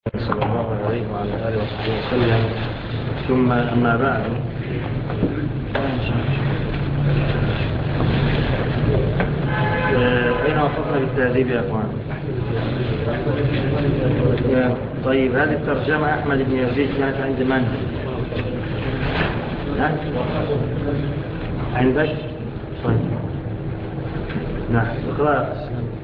صلى الله عليه وعلى آله وصحبه وسلم. ثم أما بعد، أين وصلنا بالتهذيب يا أخوان؟ طيب، هذه الترجمة أحمد بن يزيد كانت عند من؟ عندك؟ طيب، نعم، اقرأ.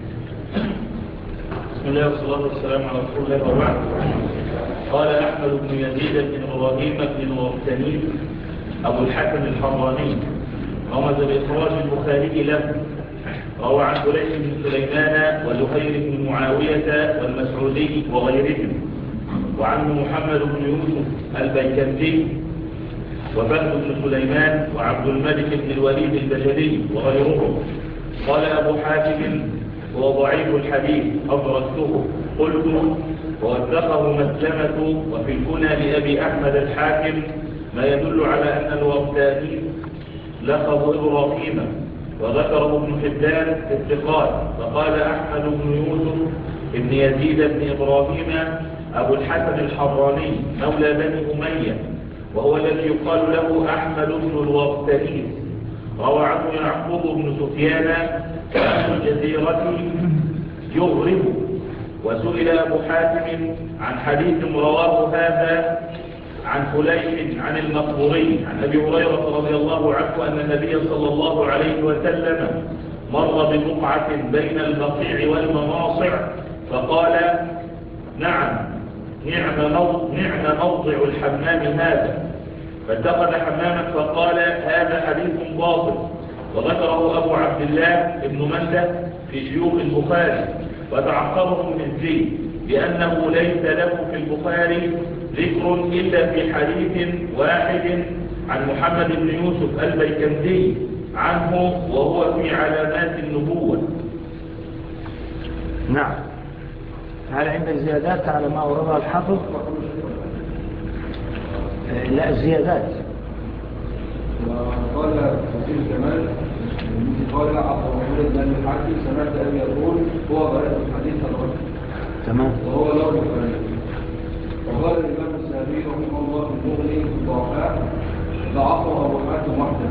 بسم الله والصلاة والسلام على رسول الله وبعد. قال أحمد بن يزيد بن إبراهيم بن مرتنيد أبو الحسن الحراني رمز بإخراج البخاري له. روى عن فليح بن سليمان وزهير بن معاوية والمسعودي وغيرهم، وعنه محمد بن يوسف البيكندي وفهد بن سليمان وعبد الملك بن الوليد البجلي وغيرهم. قال أبو حاتم: هو ضعيف الحديث أدركته. قلت: ووثقه مسلمة وفي الكنى لأبي أحمد الحاكم ما يدل على أن الورداني لقب إبراهيم، وذكره ابن حبان في الثقات، فقال أحمد بن يوسف بن يزيد بن إبراهيم أبو الحسن الحراني مولى بني أمية، وهو الذي يقال له أحمد بن الورداني. روى عنه يعقوب بن سفيان وأهل الجزيرة يغرب. وسئل أبو حاتم عن حديث رواه هذا عن فليح عن المقبوري عن أبي هريرة رضي الله عنه أن النبي صلى الله عليه وسلم مر ببقعة بين البقيع والمناصع فقال: نعم موضع الحمام هذا، فاتخذ حماما فقال: هذا حديث باطل. وذكره أبو عبد الله بن مندة في شيوخ البخاري، وتعقبه المزي بأنه ليس له في البخاري ذكر إلا في حديث واحد عن محمد بن يوسف البيكندي عنه، وهو في علامات النبوة. نعم. هل عندك زيادات على ما أوردها الحافظ؟ لا، الزيادات. وقال وزير الجمال قال عبد الرحمن بن الحاكم سمعت أبي يقول هو ضعيف الحديث الرجل. تمام. وهو له البخاري. وقال الإمام السامي رحمه الله في المغني الضعفاء ضعفه أبو حاتم وحده.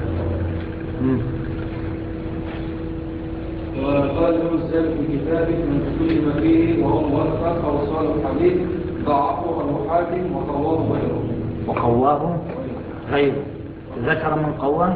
وقال له السامي في كتابه من كل ما فيه وهو موثق أو صالح الحديث ضعفه أبو حاتم وقواه غيره. وقواه غيره. ذكر من قواه؟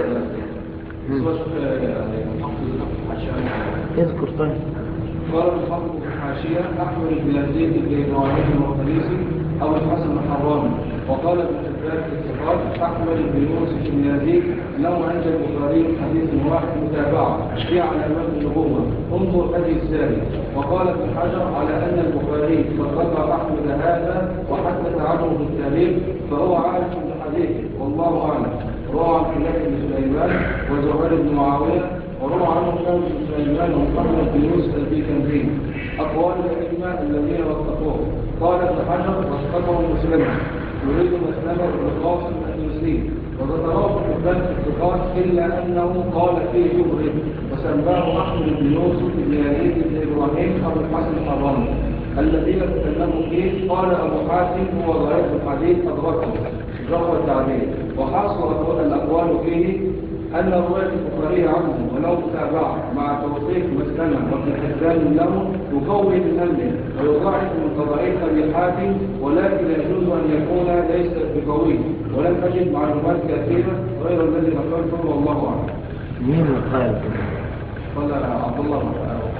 اذكر. طيب. قال الحافظ في الحاشية: أحمد بن يزيد بن إبراهيم المقدسي أبو الحسن الحراني. وقال ابن حبان في الثقات: أحمد بن يوسف بن يزيد له عند البخاري حديث واحد متابعة في علامات النبوة، انظر هذه الساري. وقال ابن حجر: على أن البخاري قد ذكر أحمد هذا وحدث عنه في التاريخ فهو عارف بحديثه والله أعلم. روى عن فليح بن سليمان وزهير بن معاوية، وروى عنه فهد بن سليمان ومحمد بن يوسف البيكندي أقوال الأئمة الذين وثقوه. قال ابن حجر: وثقه مسلمة، يريد مسلمة بن قاسم المسلم، وذكره ابن حبان في الثقات إلا أنه قال فيه يغرب، وسماه أحمد بن يوسف بن يزيد بن إبراهيم أبو الحسن الحراني. الذين تكلموا فيه قال أبو حاتم هو ضعيف الحديث أدركه جرى التعديل. وحصل الأقوال فيه أن رواية البخاري عنه ولو متابعة مع توثيق مسلمة وابن حبان له يقوي من أمره ويضاعف من تضعيف أبي حاتم، ولكن يجوز أن يكون ليس بقوي، ولم أجد معلومات كثيرة غير الذي ذكرته والله أعلم. مين قال؟ قال عبد الله.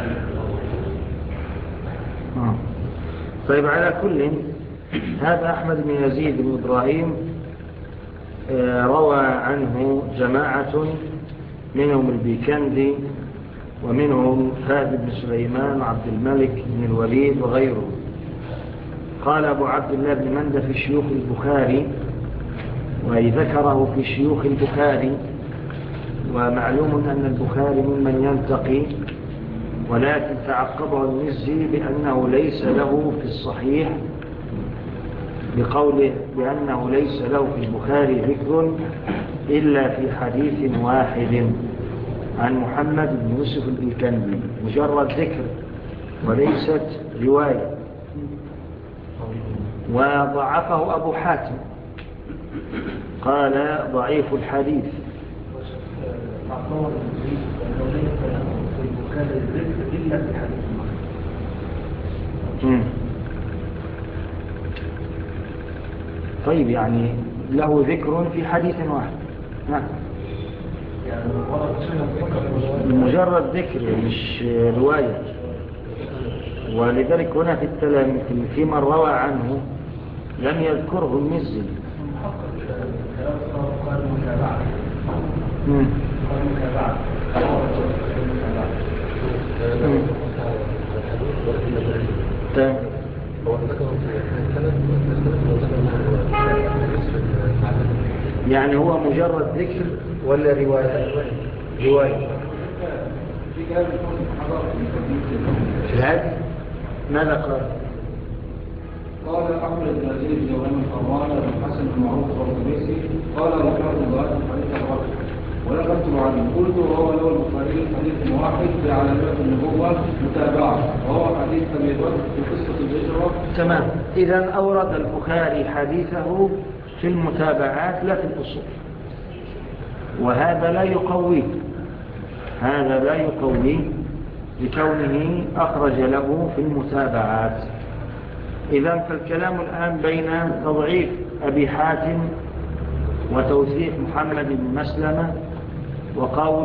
طيب، على كل، هذا أحمد بن يزيد بن إبراهيم روى عنه جماعة، منهم البيكندي ومنهم فهد بن سليمان وعبد الملك بن الوليد وغيره. قال أبو عبد الله بن مندة في شيوخ البخاري، وأي ذكره في شيوخ البخاري. ومعلوم أن البخاري ممن ينتقي، ولكن تعقبه المزي بأنه ليس له في الصحيح، بقوله بأنه ليس له في البخاري ذكر إلا في حديث واحد عن محمد بن يوسف البيكندي، مجرد ذكر وليست رواية. وضعفه أبو حاتم قال ضعيف الحديث. طيب يعني له ذكر في حديث واحد. نعم مجرد ذكر مش رواية. ولذلك هنا في التلاميذ في من روى عنه لم يذكره المزي. يعني هو مجرد ذكر ولا رواية؟ رواية. في هذا ماذا قال؟ قال أحمد بن يزيد جوان القرآن بن حسن المعروف والطبيسي قال رحمه الله حديث الرجل ولم أكتب عنه. قلت وهو له البخاري حديث واحد في علامات النبوة متابعة وهو حديث أبي بكر في قصة الهجرة. تمام. إذا أورد البخاري حديثه في المتابعات لا في الأصول، وهذا لا يقويه، هذا لا يقويه لكونه أخرج له في المتابعات. إذن فالكلام الآن بين تضعيف أبي حاتم وتوثيق محمد بن مسلمة وقول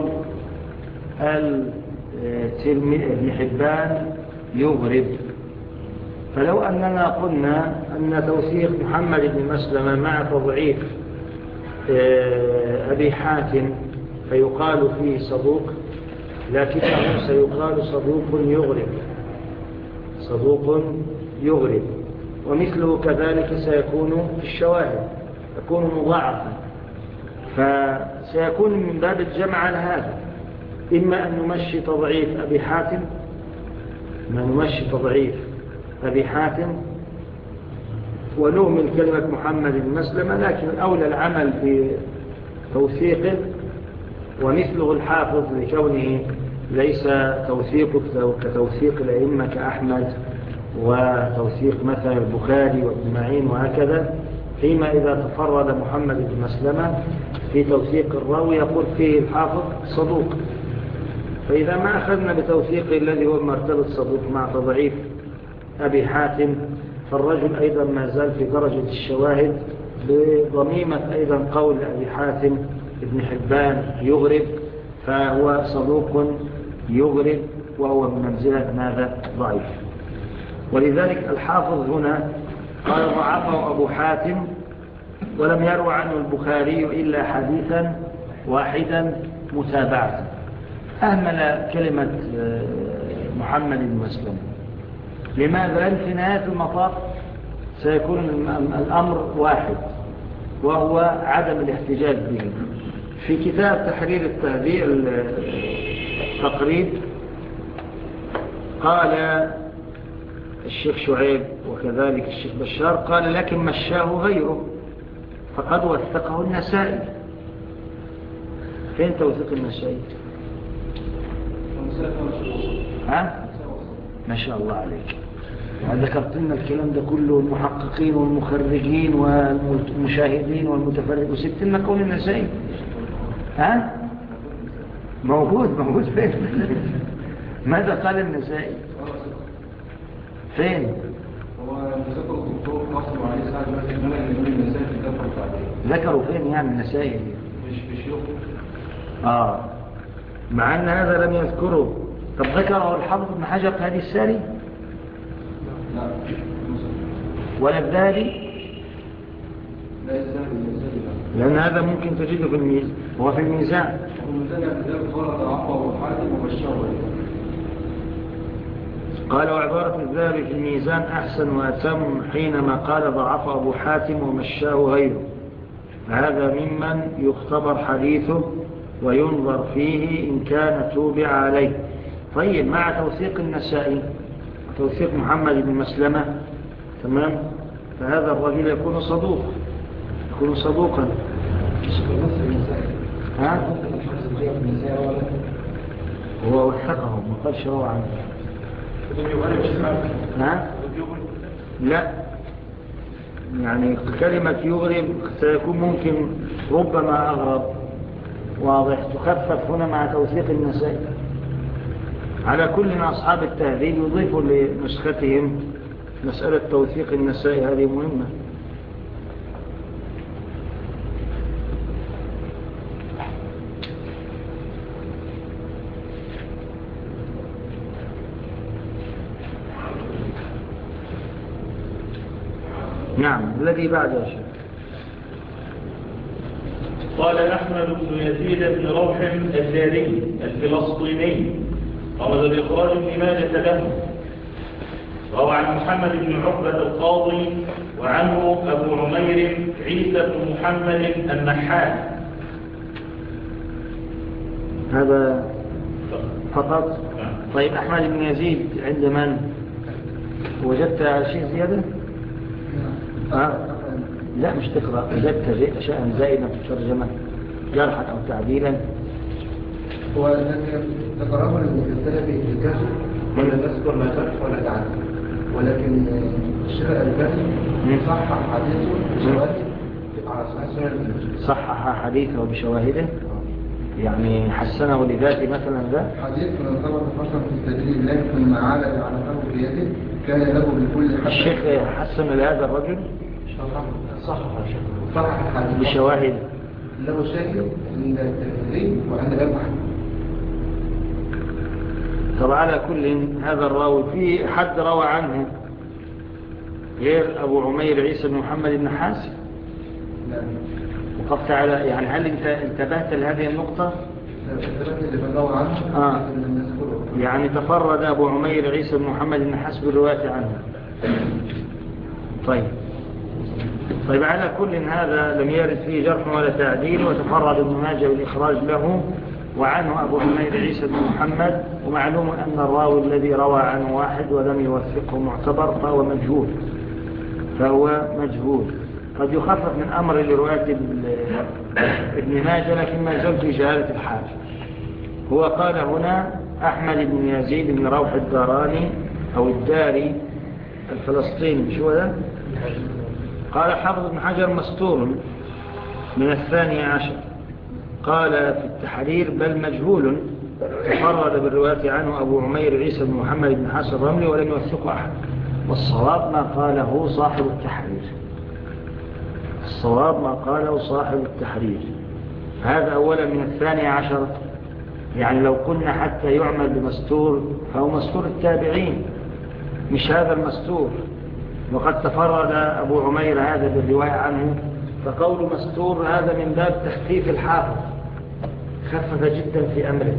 ابن حبان يغرب. فلو أننا قلنا أن توثيق محمد بن مسلمة مع تضعيف أبي حاتم فيقال فيه صدوق، لكنه سيقال صدوق يغرب، صدوق يغرب. ومثله كذلك سيكون في الشواهد، يكون مضاعفا. فسيكون من باب الجمع على هذا، إما أن نمشي تضعيف أبي حاتم، ما نمشي تضعيف أبي حاتم ونؤمن كلمة محمد بن مسلمة، لكن أولى العمل بتوثيقه. ومثله الحافظ لكونه ليس توثيقه كتوثيق الأئمة كأحمد وتوثيق مثلا البخاري وابن معين وهكذا، فيما إذا تفرد محمد بن مسلمة في توثيق الراوي يقول فيه الحافظ صدوق. فإذا ما أخذنا بتوثيقه الذي هو مرتبة صدوق مع تضعيف أبي حاتم، فالرجل أيضا ما زال في درجة الشواهد بضميمة أيضا قول أبي حاتم ابن حبان يغرب، فهو صدوق يغرب وهو بمنزلة ماذا؟ ضعيف. ولذلك الحافظ هنا قال ضعفه أبو حاتم ولم يروى عنه البخاري إلا حديثا واحدا متابعة. أهمل كلمة محمد بن مسلم. لماذا؟ لأن في نهاية المطاف سيكون الأمر واحد، وهو عدم الاحتجاج به. في كتاب تحرير التقريب قال الشيخ شعيب وكذلك الشيخ بشار قال لكن مشاه غيره فقد وثقه النسائي. فين توثيق النسائي؟ ها؟ ما شاء الله عليك. وذكرت لنا الكلام ده كله، المحققين والمخرجين والمشاهدين والمتفرج، وسبت لنا قول النسائي. ها؟ موجود فين؟ ماذا قال النسائي؟ فين؟ ذكروا فين يعني النسائي؟ مع أن هذا لم يذكره. طب ذكره الحافظ ابن حجر في هذه الساري ولا الذهبي؟ لأن هذا ممكن تجده في الميزان، هو في الميزان. قال وعبارة الذهبي في الميزان أحسن وأتم حينما قال ضعف أبو حاتم ومشاه غيره، هذا ممن يختبر حديثه وينظر فيه إن كان توبع عليه. طيب مع توثيق النسائي توثيق محمد بن مسلمة تمام، فهذا الرجل يكون صدوقا. ها؟ هو وثقه ما قالش روى عنه. ها؟ لا يعني كلمة يغرب سيكون ممكن ربما أغرب، واضح، تخفف هنا مع توثيق النسائي. على كل أصحاب التهذيب يضيفوا لنسختهم مسألة توثيق النسائي، هذه مهمة. نعم، الذي بعده شيء. قال أحمد بن يزيد بن روح الداري الفلسطيني رمز بإخراج ابن ماجة له، روى عن محمد بن عقبة القاضي وعنه أبو عمير عيسى بن محمد النحاس. هذا فقط. طيب أحمد بن يزيد عند من؟ وجدت شيء زيادة؟ لا مش تقرأ. وجدت شيئا زائدا في الترجمة جرحا أو تعديلا؟ هو تقرأه السلفي الكسر ولا نذكر لا جرح ولا تعديل، ولكن الشيخ الكسر صحح حديثه بشواهد على صحيح سنن. صحح حديثه بشواهده، يعني حسنه لذاته مثلا. ذا حديث من طبق حسن في التدريب، لكن ما عاد على فهو بيده كان له بكل حسن. الشيخ حسن لهذا الرجل صحح الحديث بشواهد، له شاهد عند التدريب وعند الأبحث. طب على كل هذا الراوي في حد روى عنه غير أبو عمير عيسى بن محمد بن حاسم؟ لا. وقفت على، يعني هل انت انتبهت لهذه النقطة؟ يعني تفرد أبو عمير عيسى بن محمد بن حاسم بالرواية عنه. طيب على كل هذا لم يرد فيه جرح ولا تعديل، وتفرد ابن ماجه بالإخراج له وعنه أبو عمير عيسى بن محمد. ومعلوم أن الراوي الذي روى عنه واحد ولم يوثقه معتبر، فهو مجهول. قد يخفف من أمر لرواية ابن ماجه، لكن ما زال في جهالة الحال. هو قال هنا أحمد بن يزيد بن روح الداراني أو الداري الفلسطيني، شو هذا؟ قال حافظ بن حجر مستور من 12. قال في التحرير بل مجهول، تفرد بالرواية عنه أبو عمير عيسى بن محمد بن حسن الرملي ولم يوثقه أحد. والصواب ما قاله صاحب التحرير، الصواب ما قاله صاحب التحرير. هذا أولا من 12. يعني لو كنا حتى يعمل بمستور فهو مستور التابعين، مش هذا المستور. وقد تفرد أبو عمير هذا بالرواية عنه، فقول مستور هذا من باب تخفيف الحافظ، خفف جدا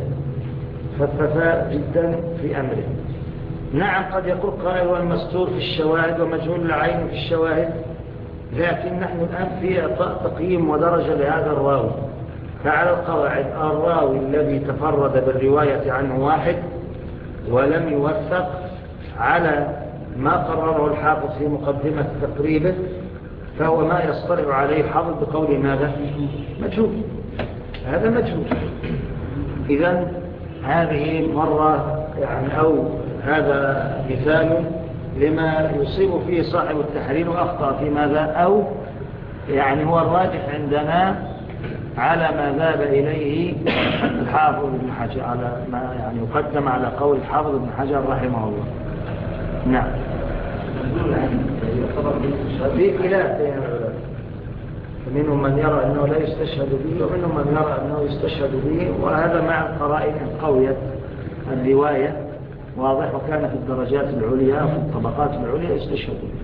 في أمره. نعم قد يقول قائل والمستور في الشواهد ومجهول العين في الشواهد، لكن نحن الآن في إعطاء تقييم ودرجة لهذا الراوي. فعلى القواعد الراوي الذي تفرد بالرواية عنه واحد ولم يوثق على ما قرره الحافظ في مقدمة تقريبه، فهو ما يصطلح عليه الحافظ بقول ماذا؟ مجهول. هذا مجهول. إذن هذه مرة يعني، أو هذا مثال لما يصيب فيه صاحب التحرير وأخطأ في ماذا، أو يعني هو الراجح عندنا على ما ذهب إليه الحافظ ابن حجر، على ما يعني يقدم على قول الحافظ ابن حجر رحمه الله. نعم. في خلاف بين العلماء، منهم من يرى أنه لا يستشهد به ومنهم من يرى أنه يستشهد به، وهذا مع القرائن قوية الرواية واضح، وكان في الدرجات العليا وفي الطبقات العليا يستشهد به.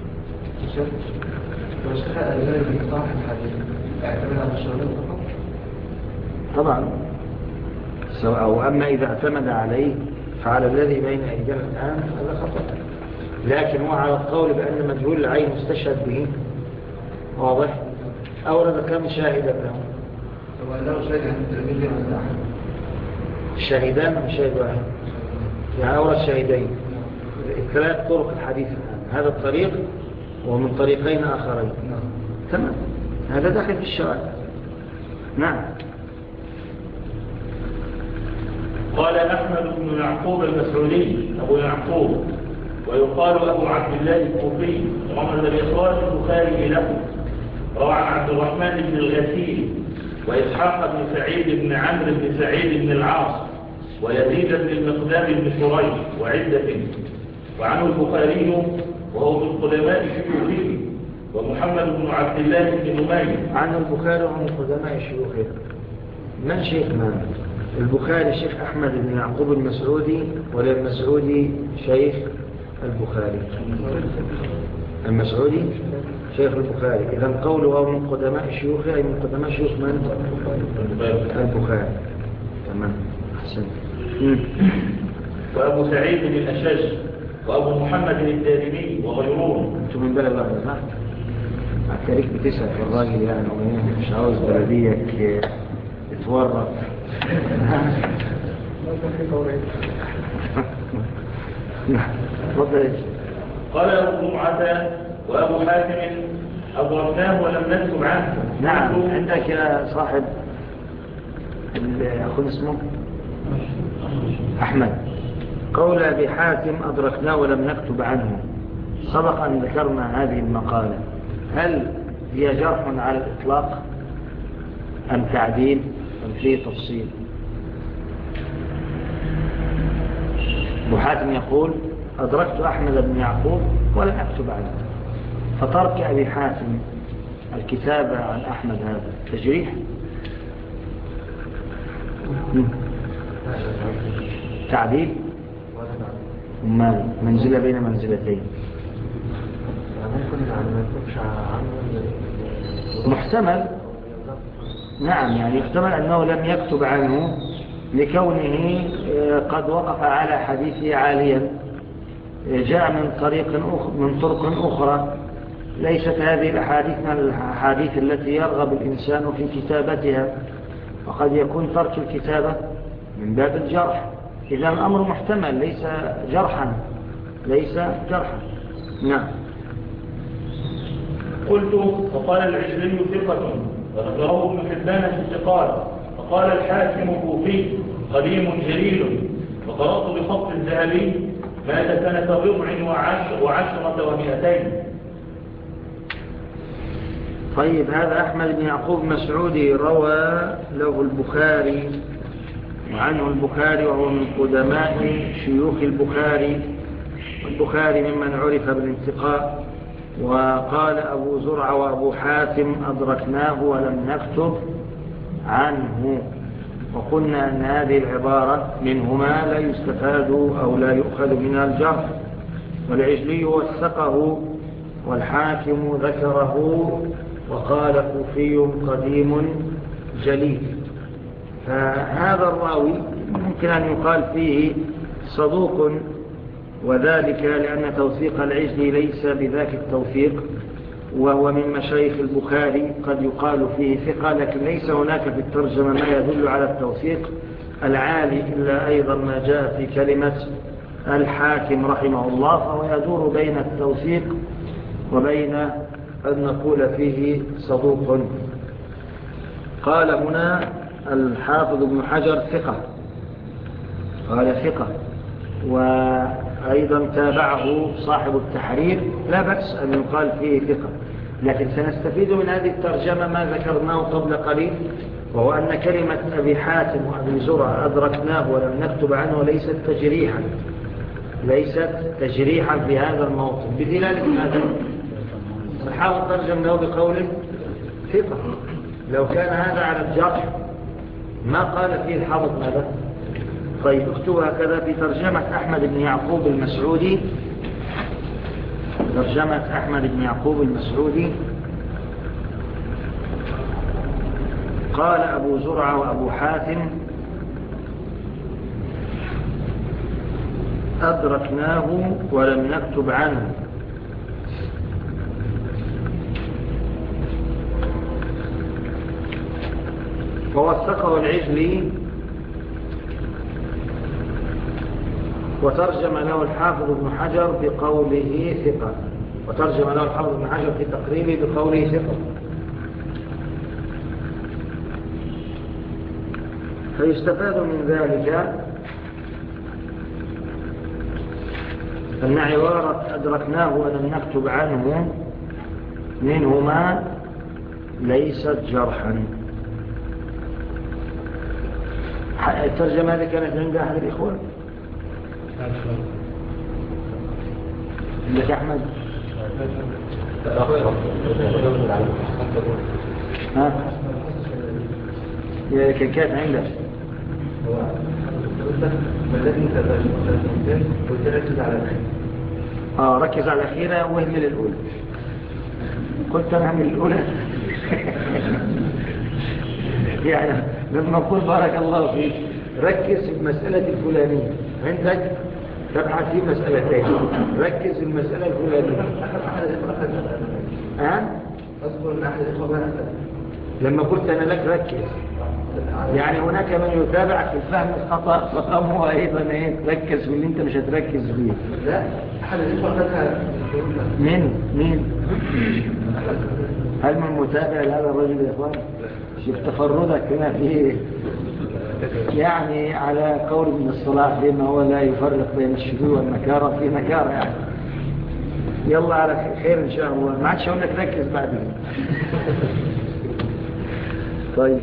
طبعا أو أما إذا اعتمد عليه فعلى الذي بين أيدينا الآن هذا خطأ، لكن هو على القول بأن مجهول العين مستشهد به واضح. أورد كم شاهدا له؟ له شاهد عن التلميذ عن أحد، شاهدان أم شاهد واحد؟ يعني أورد شاهدين، 3 طرق الحديث الآن، هذا الطريق ومن طريقين آخرين. تمام، هذا داخل في الشواهد. نعم. قال أحمد بن يعقوب المسعودي أبو يعقوب ويقال أبو عبد الله الكوفي ومن بإخراج البخاري له. روى عن عبد الرحمن بن الغسيل وإسحاق بن سعيد بن عمرو بن سعيد بن العاص ويزيد بن المقدام بن شريح وعدة. وعنه البخاري وهو من قدماء شيوخه ومحمد بن عبد الله بن نمير. عنه البخاري وهو من قدماء شيوخه. من شيخ من؟ البخاري شيخ أحمد بن يعقوب المسعودي ولا المسعودي شيخ البخاري؟ المسعودي شيخ البخاري. إذن قوله من قدماء شيوخه أي من قدماء شيوخ من؟ البخاري. تمام، أحسن. وأبو سعيد الأشج وأبو محمد الدارمي وغيرهم. أنتم من بلد واحدة صح؟ أعتريك بتسأل في الراجل يعني مش عاوز بلديك يتورط. قال أبو جمعة وأبو حاتم أضربناه ولم نكتب عنه. نعم، عندك يا صاحب أخذ اسمه أحمد. قول أبي حاتم أدركناه ولم نكتب عنه. سبق أن ذكرنا هذه المقالة. هل هي جرح على الإطلاق أم تعديل أم فيه تفصيل؟ أبو حاتم يقول أدركت أحمد بن يعقوب ولم أكتب عنه. فترك أبي حاتم الكتابة عن أحمد هذا تجريح؟ تعديل؟ منزلة بين منزلتين. محتمل. نعم، يعني يحتمل أنه لم يكتب عنه لكونه قد وقف على حديثه عاليا، جاء من طرق أخرى ليست هذه الأحاديث من الأحاديث التي يرغب الإنسان في كتابتها، وقد يكون ترك الكتابة من باب الجرح. إذا الأمر محتمل ليس جرحا. نعم. قلت وقال العجلي ثقة وذكره ابن حبان في الثقات. وقال الحاكم كوفي قديم جليل. وقرأت بخط الذهبي مات سنة 14 و200. طيب، هذا أحمد بن يعقوب مسعودي روى له البخاري وعنه البخاري وهو من قدماء شيوخ البخاري، والبخاري ممن عرف بالانتقاء. وقال أبو زرع وأبو حاتم أدركناه ولم نكتب عنه. وقلنا أن هذه العبارة منهما لا يستفاد أو لا يؤخذ منها الجرح. والعجلي وثقه والحاكم ذكره وقال كوفي قديم جليل. فهذا الراوي ممكن أن يقال فيه صدوق، وذلك لأن توثيق العجلي ليس بذاك التوثيق، وهو من مشايخ البخاري قد يقال فيه ثقة، لكن ليس هناك في الترجمة ما يدل على التوثيق العالي إلا أيضا ما جاء في كلمة الحاكم رحمه الله، فهو يدور بين التوثيق وبين أن نقول فيه صدوق. قال هنا الحافظ ابن حجر ثقة، قال ثقة، وأيضا تابعه صاحب التحرير. لا بأس أن يقال فيه ثقة، لكن سنستفيد من هذه الترجمة ما ذكرناه قبل قليل، وهو أن كلمة أبي حاتم وأبي زرع أدركناه ولم نكتب عنه ليست تجريحا في هذا الموطن، بدلالة هذا الحافظ ترجم له بقوله ثقة. لو كان هذا على الجرح ما قال فيه الحافظ ماذا؟ طيب، اكتبوا هكذا في ترجمة أحمد بن يعقوب المسعودي. ترجمة أحمد بن يعقوب المسعودي قال أبو زرع وأبو حاتم أدركناه ولم نكتب عنه. فوثقه العجلي وترجم له الحافظ ابن حجر بقوله ثقة، وترجم له الحافظ ابن حجر في تقريبه بقوله ثقة. فيستفاد من ذلك فالنعي أدركناه ولم نكتب عنه منهما ليست جرحا. الترجمة هذه كانت عند أحد الإخوة عندك أحمد؟ ها؟ كانت عندك ركز على الأخيرة واهمل الأولى. قلت أنا أهمل الأولى يعني لما أقول بارك الله فيك ركز في المسألة الفلانية عندك تبحث في مسألتين، ركز في المسألة الفلانية. أذكر أن أحد الإخوة لما قلت أنا لك ركز يعني هناك من يتابعك في الفهم الخطأ فقامه أيضا ركز في اللي أنت مش هتركز فيه. لا أحد الإخوة أخذها مين؟ هل من متابع لهذا الرجل يا إخوان؟ شوف تفردك هنا فيه يعني على قول من الصلاح بما هو لا يفرق بين الشذوذ والنكارة في نكارة يعني. يلا على خير إن شاء الله، ما عادش أقول لك ركز بعدين. طيب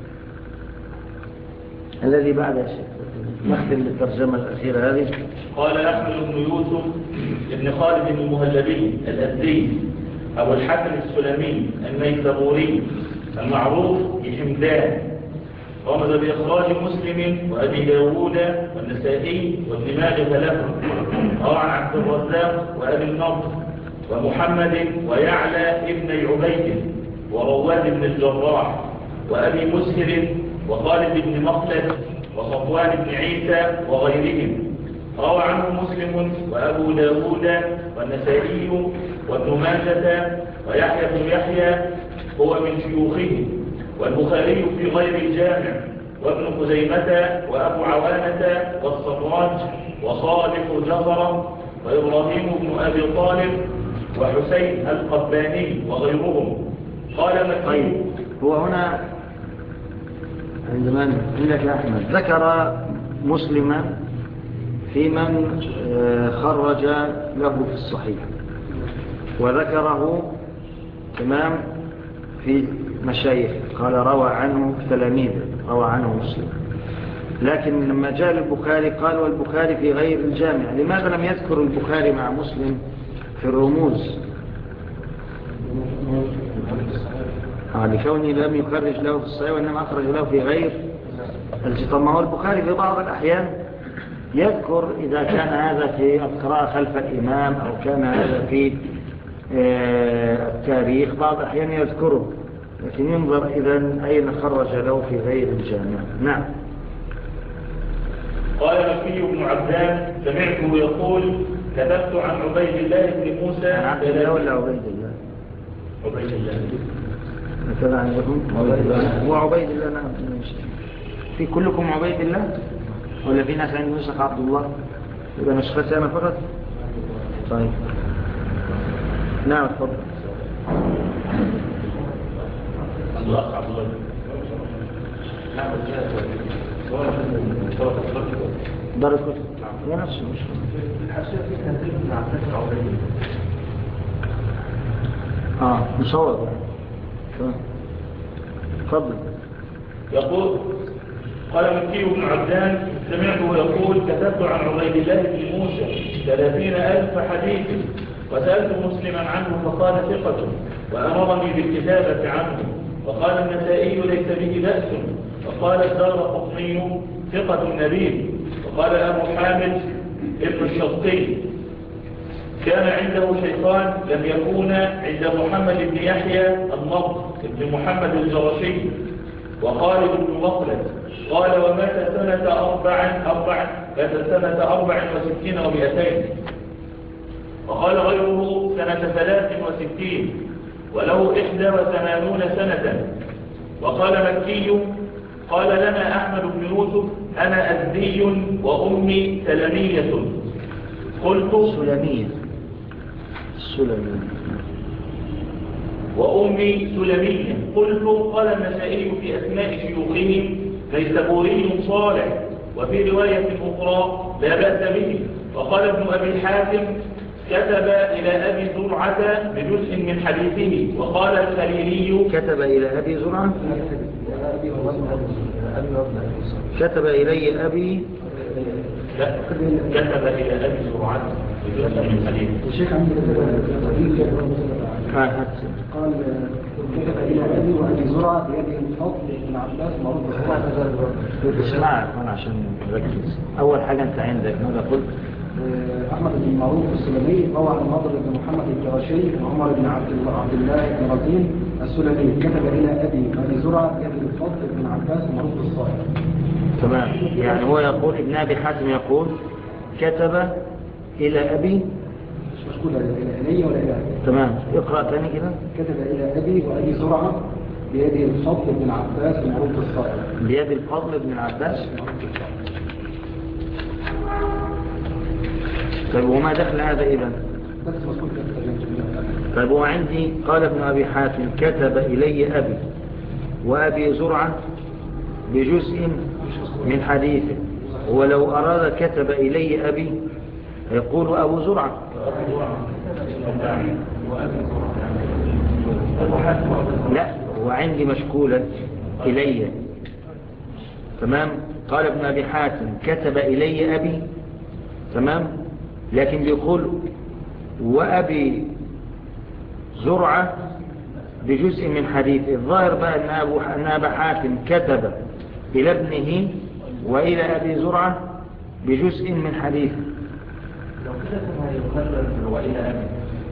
الذي بعد يا شيخ نختم بالترجمة الأخيرة هذه. قال أحمد بن يوسف بن خالد المهلبي الأزدي أبو الحسن السلمي النيسابوري المعروف بحمدان، رمز بإخراج مسلم وأبي داود والنسائي وابن ماجه له، روى عن عبد الرزاق وأبي النضر ومحمد ويعلى ابن عبيد ورواد بن الجراح وأبي مسهر وخالد بن مخلد وصفوان بن عيسى وغيرهم، روى عنه مسلم وأبو داود والنسائي وابن ماجة ويحيى بن يحيى هو من شيوخه، والبخاري في غير الجامع، وابن خزيمة وأبو عوانة والصراج وصالح جزرة وإبراهيم بن أبي طالب وحسين القباني وغيرهم. قال مكي. هو هنا عندما عندك يا أحمد ذكر مسلما في من خرج له في الصحيح، وذكره تمام في مشايخ قال روى عنه تلاميذ روى عنه مسلم، لكن لما جاء البخاري قال والبخاري في غير الجامع. لماذا لم يذكر البخاري مع مسلم في الرموز؟ لكونه لم يخرج له في الصحيح وإنما أخرج له في غير الجامع. طب ما هو البخاري في بعض الأحيان يذكر إذا كان هذا في القراءة خلف الإمام أو كان هذا في التاريخ بعض الأحيان يذكره، لكن ينظر إذن أين خرج له في غير الجامع. نعم. قال مكي بن عبدان سمعته يقول كتبت عن عبيد الله بن موسى. عن عبد الله ولا عبيد الله؟ عبيد الله هكذا عندكم هو عبيد الله. نعم. في كلكم عبيد الله ولا في ناس عند نسخ عبد الله؟ يبقى نسختي أنا فقط. طيب نعم اتفضل. الله عبد الله. نعم دار الكتب هي نفس المشكلة. الحاشية في تنزيل من عبد عبيد. مصور تفضل. يقول قال مكي بن عبدان سمعته يقول كتبت عن عبيد الله بن موسى 30,000 حديث وسألت مسلما عنه فقال ثقة وأمرني بالكتابة عنه، وقال النسائي ليس به بأس، وقال الدارقطني ثقة نبيل، وقال أبو حامد ابن الشطي كان عنده شيخان لم يكون عند محمد بن يحيى النضر بن محمد الجرشي وخالد بن مخلد. قال ومات سنة 64 و200، وقال غيره سنة 63 وله 81 سنة. وقال مكي قال لنا أحمد بن يوسف أنا أزدي وأمي سلمية. قلت سلمية وأمي سلمية. قلت قال النسائي في أسماء شيوخهم نيسابوري صالح، وفي رواية أخرى لا بأس به. وقال ابن أبي حاتم كتب إلى أبي زرعة بجزء من حديثه. وقال الخليلي كتب إلى أبي زرعة، كتب إلي أبي، لا، كتب إلى أبي زرعة بجزء من حديثه. الشيخ عندي قال كتب إلى أبي وأبي زرعة بيده الفضل بن عباس مرض. اسمع أنا عشان نركز. أول حاجة أنت عندك ماذا قلت؟ أحمد بن معروف السلمي روى عن النضر بن محمد الجرشي وعمر بن عبد الله بن رزين السلمي كتب إلى أبي وأبي زرعة بيده الفضل بن عباس مرض الصائب. تمام، يعني هو يقول ابن أبي حاتم يقول كتب إلى أبي، مش مشكولة إلي ولا إلى أبي. تمام، اقرأ ثاني كده. كتب إلى أبي وأبي زرعة بيده الفضل بن عباس مرض الصائب. بيد الفضل بن عباس. طيب وما دخل هذا إذن؟ طيب هو عندي قال ابن أبي حاتم كتب إلي أبي وأبي زرعة بجزء من حديثه، ولو أراد كتب إلي أبي يقول أبو زرعة. لا، هو عندي مشكولا إلي. تمام، قال ابن أبي حاتم كتب إلي أبي، تمام، لكن بيقول وأبي زرعة بجزء من حديث. الظاهر بقى أن أبا حاتم كتب إلى ابنه وإلى أبي زرعة بجزء من حديث. لو كده كما يخرج وإلى أبي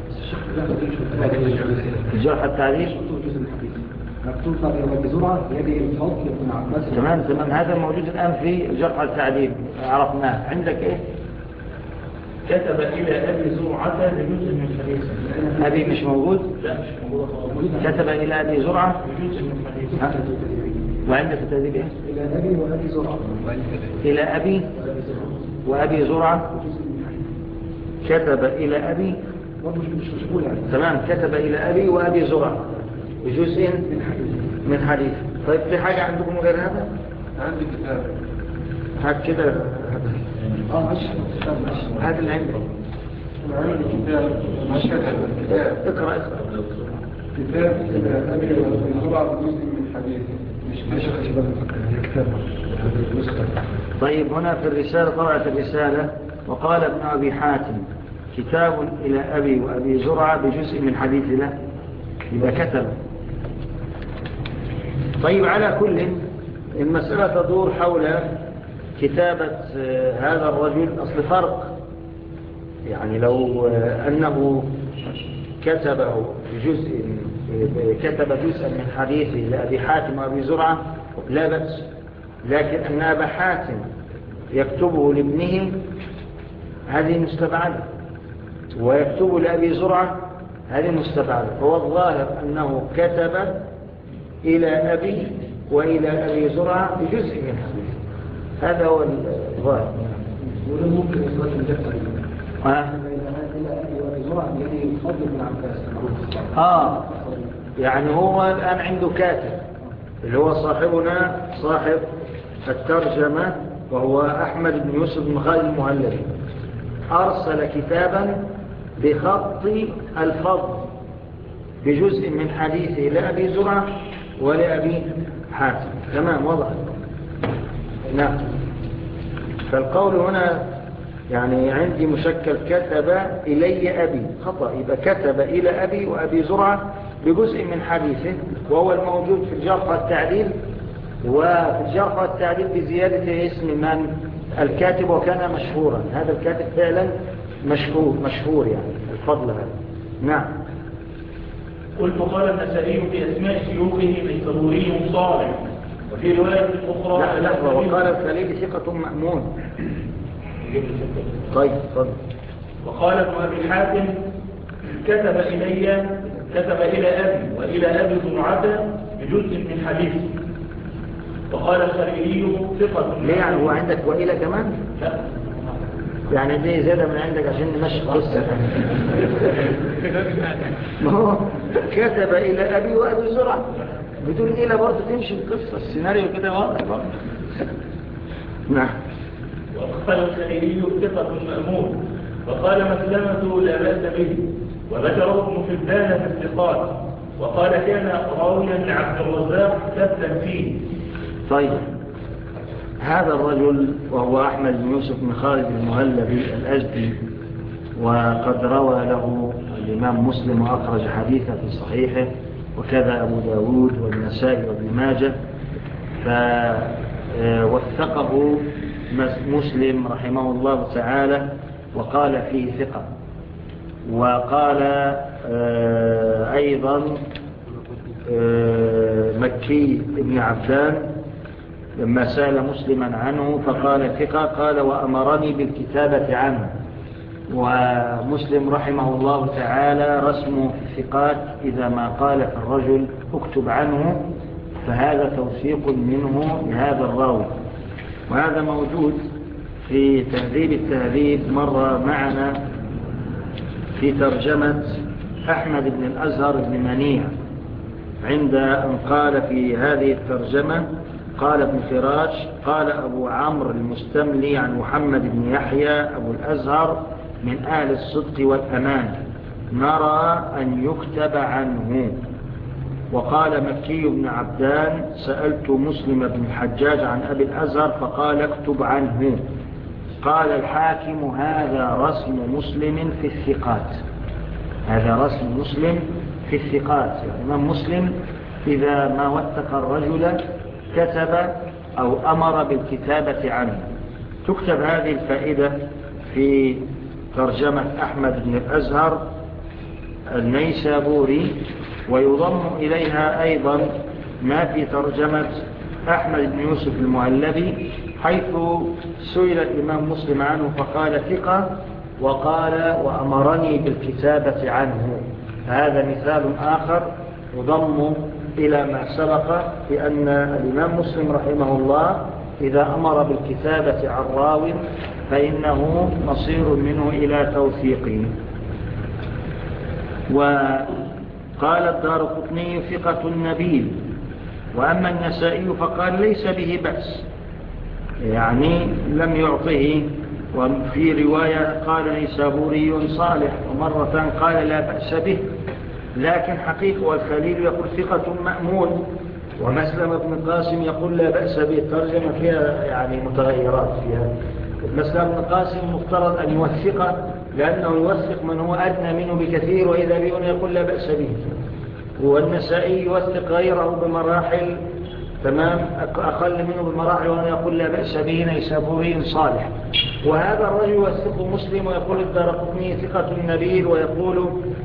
الجرح التعديل مكتوب أبي زرعة بيده الفضل بن عباس. تمام، هذا موجود الآن في الجرح التعديل، عرفناه. عندك إيه؟ كتب إلى أبي زرعة بجزء من حديثه. أبي مش موجود؟ لا مش موجود. كتب إلى أبي زرعة بجزء من حديثه. وعندك التهذيب إيه؟ إلى أبي وأبي زرعة. إلى أبي وأبي زرعة كتب إلى أبي، مش مشغول يعني. تمام، كتب إلى أبي وأبي زرعة بجزء من حديث. طيب في حاجة عندكم غير هذا؟ عندي كتاب. هات كده ماشي. هات اللي عندك. عندي كتاب مش كتاب. اقرأ كتاب إلى أبي وأبي زرعة بجزء من حديثه. مش كتاب. طيب هنا في الرسالة طلعت الرسالة وقال ابن أبي حاتم كتاب إلى أبي وأبي زرعة بجزء من حديث له، يبقى كتب. طيب على كل المسألة تدور حول كتابة هذا الرجل. أصل فرق، يعني لو أنه كتب جزءا من حديثه لأبي حاتم وأبي زرعة لا بأس، لكن أن أبا حاتم يكتبه لابنه هذه مستبعدة، ويكتبه لأبي زرعة هذه مستبعدة. هو الظاهر أنه كتب إلى أبي وإلى أبي زرعة بجزء من حديث، هذا هو الظاهر. وده ممكن يصل الجفة إلى أبي وأبي زرعة بيده الفضل بن عباس. يعني هو الآن عنده كاتب اللي هو صاحبنا صاحب الترجمة وهو أحمد بن يوسف بن خالد المهلبي، أرسل كتابا بخط الفضل بجزء من حديثه لأبي زرعة ولأبي حاتم. تمام، وضع. نعم، فالقول هنا يعني عندي مشكل كتب إلي أبي خطأ، يبقى كتب إلى أبي وأبي زرعة بجزء من حديثه، وهو الموجود في الجرح والتعديل. وفي الجرح والتعديل بزيادة اسم من الكاتب، وكان مشهورا. هذا الكاتب فعلا مشهور يعني الفضل هذا. نعم. قلت قال النسائي في أسماء شيوخه ميسروري صالح، وفي رواية أخرى لا وقال الخليل ثقة مأمون. طيب تفضل. وقال ابن أبي حاتم كتب إلى أبي وإلى أبي زرعة بجزء من حديثه. وقال الخليلي ثقة. ليه يعني هو عندك وإلى كمان؟ لا يعني دي زيادة من عندك عشان نمشي قصة. ما هو كتب إلى أبي وأبي زرعة بدون إلى برضه تمشي القصة، السيناريو كده واضح برضه. نعم. وقال الخليلي ثقة مأمون، وقال مسلمة لا بأس به، وذكره ابن حبان في الثقات، وقال كان راويا لعبد الرزاق ثبتا فيه. طيب، هذا الرجل وهو أحمد بن يوسف بن خالد المهلبي الأزدي، وقد روى له الإمام مسلم وأخرج حديثه في صحيحه، وكذا أبو داود والنسائي وابن ماجه، فوثقه مسلم رحمه الله تعالى وقال فيه ثقة. وقال أيضا مكي بن عبدان لما سأل مسلما عنه فقال ثقة، قال وأمرني بالكتابة عنه. ومسلم رحمه الله تعالى رسمه في الثقات إذا ما قال في الرجل اكتب عنه، فهذا توثيق منه لهذا الراوي. وهذا موجود في تهذيب التهذيب، مر معنا في ترجمة أحمد بن الأزهر بن منيع، عند أن قال في هذه الترجمة قال ابن فراش قال أبو عمرو المستملي عن محمد بن يحيى أبو الأزهر من أهل الصدق والأمان، نرى أن يكتب عنه. وقال مكي بن عبدان سألت مسلم بن الحجاج عن أبي الأزهر فقال اكتب عنه. قال الحاكم هذا رسم مسلم في الثقات، هذا رسم مسلم في الثقات. الإمام مسلم إذا ما وثق الرجل كتب أو أمر بالكتابة عنه. تكتب هذه الفائدة في ترجمة أحمد بن الأزهر النيسابوري، ويضم إليها أيضا ما في ترجمة أحمد بن يوسف المهلبي، حيث سئل الإمام مسلم عنه فقال ثقة، وقال وأمرني بالكتابة عنه. هذا مثال آخر يضم إلى ما سبق، بأن الإمام مسلم رحمه الله إذا أمر بالكتابة عن راو فإنه مصير منه إلى توثيقه. وقال الدارقطني ثقة نبيل، وأما النسائي فقال ليس به بأس، يعني لم يعطه. وفي رواية قال نيسابوري صالح، ومرة قال لا بأس به، لكن حقيقة والخليل يقول ثقة مأمون، ومسلم بن القاسم يقول لا بأس به. الترجمة فيها يعني متغيرات فيها. مسلم بن القاسم مفترض أن يوثقه، لأنه يوثق من هو أدنى منه بكثير، وإذا بيون يقول لا بأس به. والنسائي يوثق غيره بمراحل تمام أقل منه بمراحل، وأنا يقول لا بأس به نيسابوري صالح. وهذا الرجل يوثق مسلم ويقول الدارقطني ثقة نبيل، ويقول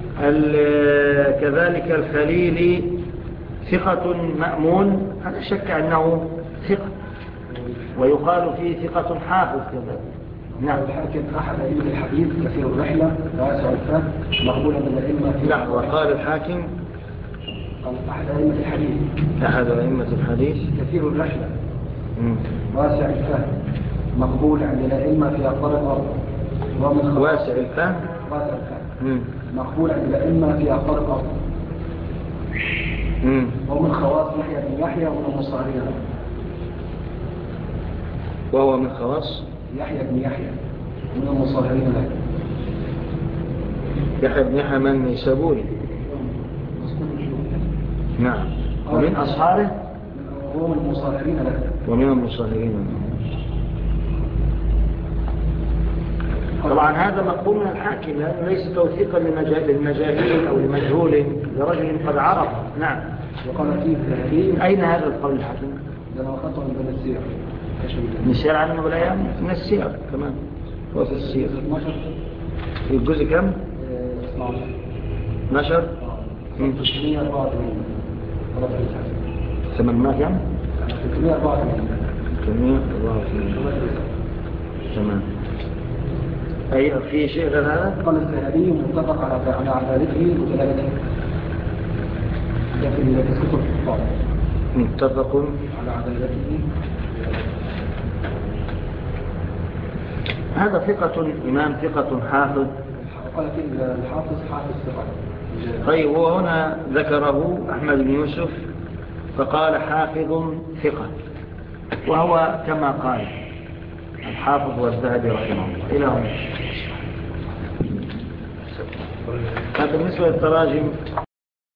كذلك الخليلي ثقة مأمون. هذا شك أنه ثقة، ويقال فيه ثقة حافظ كذلك. نعم. الحاكم أحد أئمة الحديث كثير الرحلة واسع الفهم مقبولا من الأئمة. نعم. وقال الحاكم أحد أئمة الحديث، أحد أئمة الحديث كثير الرحلة واسع الفهم مقبول عند الأئمة في أقطار الأرض. واسع الفهم مقبول عند الأئمة في أقطار الأرض. ومن خواص يحيى بن يحيى ومن المصارين. وهو من خواص يحيى بن يحيى من المصارين له. يحيى بن يحيى من نيسابوري. نعم. ومن أصحابه ومن المصارين له. ومن المصارين. طبعا هذا مقبول من الحاكم، لأنه ليس توثيقا للمجاهيل أو لمجهول، لرجل قد عرف. نعم. وقال فيه الذهبي. أين هذا القول الحاكم؟ لأنه أخذته من السير. من السير عنه بالأيام؟ من السير كمان. هو في السير. في الجزء كم؟ 12. 384. 800 كم؟ 384. 384. تمام. أي في شيء غير هذا؟ قال الذهبي متفق على عدالته ودلالته. لكن يسقط الكفار. متفق على عدالته. هذا ثقة إمام ثقة حافظ. قال فيه الحافظ حافظ ثقة. طيب، وهنا ذكره أحمد بن يوسف فقال حافظ ثقة، وهو كما قال. الحافظ والذهبي رحمه الله. إلى هنا. بالنسبة للتراجم